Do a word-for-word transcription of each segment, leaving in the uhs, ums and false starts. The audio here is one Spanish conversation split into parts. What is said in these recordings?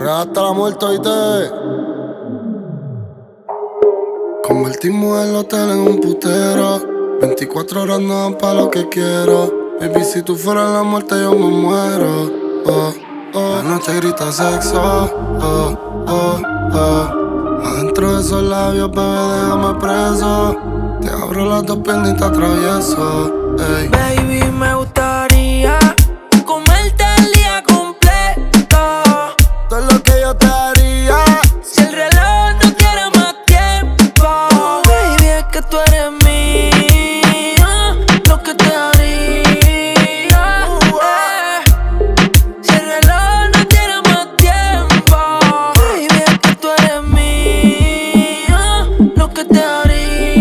Real hasta la muerte, oíste. Convertimos el hotel en un putero. veinticuatro horas no dan pa' lo que quiero. Baby, si tú fueras la muerte yo me muero. Oh, oh. La noche grita sexo. Oh, oh, oh. Adentro de esos labios, bebé, déjame preso. Te abro las dos piernas y te atravieso. Ey. Baby, me gustaría comerte el día completo. Todo lo que yo te haría. Si el reloj no tiene más tiempo. Baby, es que tú eres mía. Lo que te haría. eh. Si el reloj no tiene más tiempo. Baby, es que tú eres mía. Lo que te haría.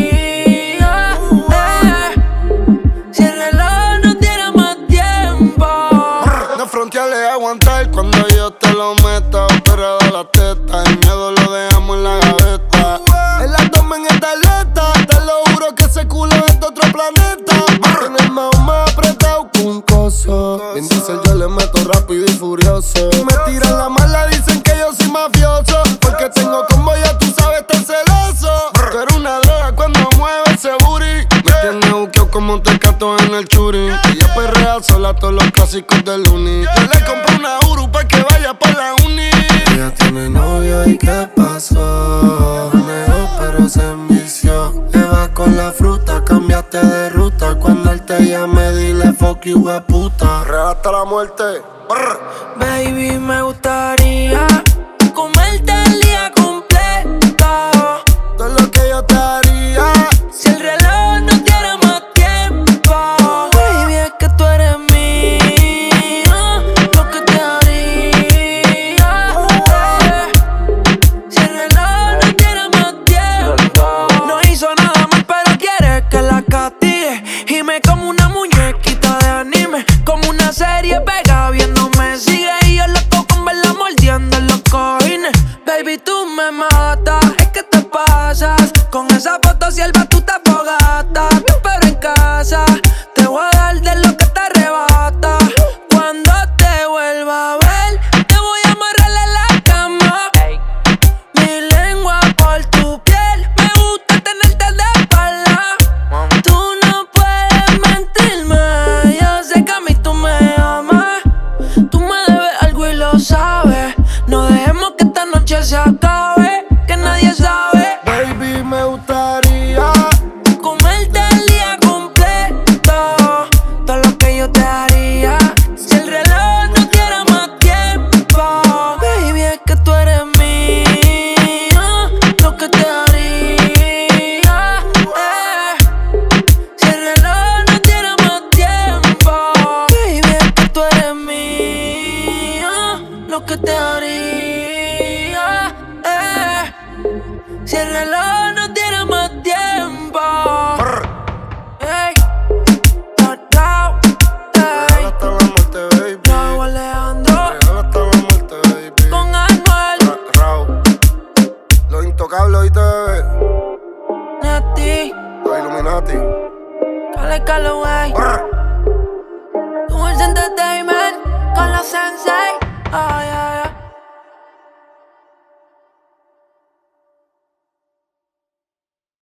Aguantar cuando yo te lo meta. Pero de la teta, el miedo lo dejamos en la gaveta. El abdomen está alerta. Te lo juro que ese culo es de otro planeta. En el mao más apretado con un coso. Bien dice yo le meto rápido y furioso. Me tiran la mala, dicen que yo soy mafioso. Porque tengo combo, ya tú sabes, tan celoso. Tú eres una droga cuando mueve ese booty. Me tienes buqueado como un tecato en el churi. Ella perrea sola todos los clásicos del uni. Yo le compré una Uru pa' que vaya pa' la uni. Ella tiene novio y ¿qué pasó? Negó pero se envició. Le vas con la fruta, cambiaste de ruta. Cuando él te llame dile fuck you, we puta. Real hasta la muerte. Brr. Baby, me gustaría comerte el día completo. Todo lo que yo te haría. Si el reloj no tiene más tiempo. Baby, es que tú eres mía. Lo que te haría. eh. Si el reloj no tiene más tiempo. No hizo nada mal, pero quiere que la castigue. Y me como una muñequita de anime. Como una serie pega viéndome sigue. Y yo loco con verla mordiendo en los cojines. Baby, tú me matas, es que te pasas. Con esa foto sierva tú te fogatas. Pero en casa te voy a dar de lo que te arrebata. Cuando te vuelva a ver, te voy a amarrarle la cama. Mi lengua por tu piel, me gusta tenerte de espalda. Tú no puedes mentirme, yo sé que a mí tú me amas. Tú me debes algo y lo sabes. No dejemos que esta noche se acabe, que nadie sabe. Baby, me gustaría comerte el día completo. Todo lo que yo te haría. Si el reloj no tiene más tiempo. Baby, es que tú eres mía. Lo que te haría. eh. Si el reloj no tiene más tiempo. Baby, es que tú eres mía. Lo que te haría. eh. Si el reloj no tiene más tiempo. Ey, no, no, Real ey. hasta la muerte, baby. Raúl Alejandro Real hasta la muerte, baby. con Anuel, Ra- Raúl. Los intocables, oíste, bebé. Nati, Los Illuminati. Cale Calloway, Brr. Tools Entertainment con los Sensei. Oh, yeah.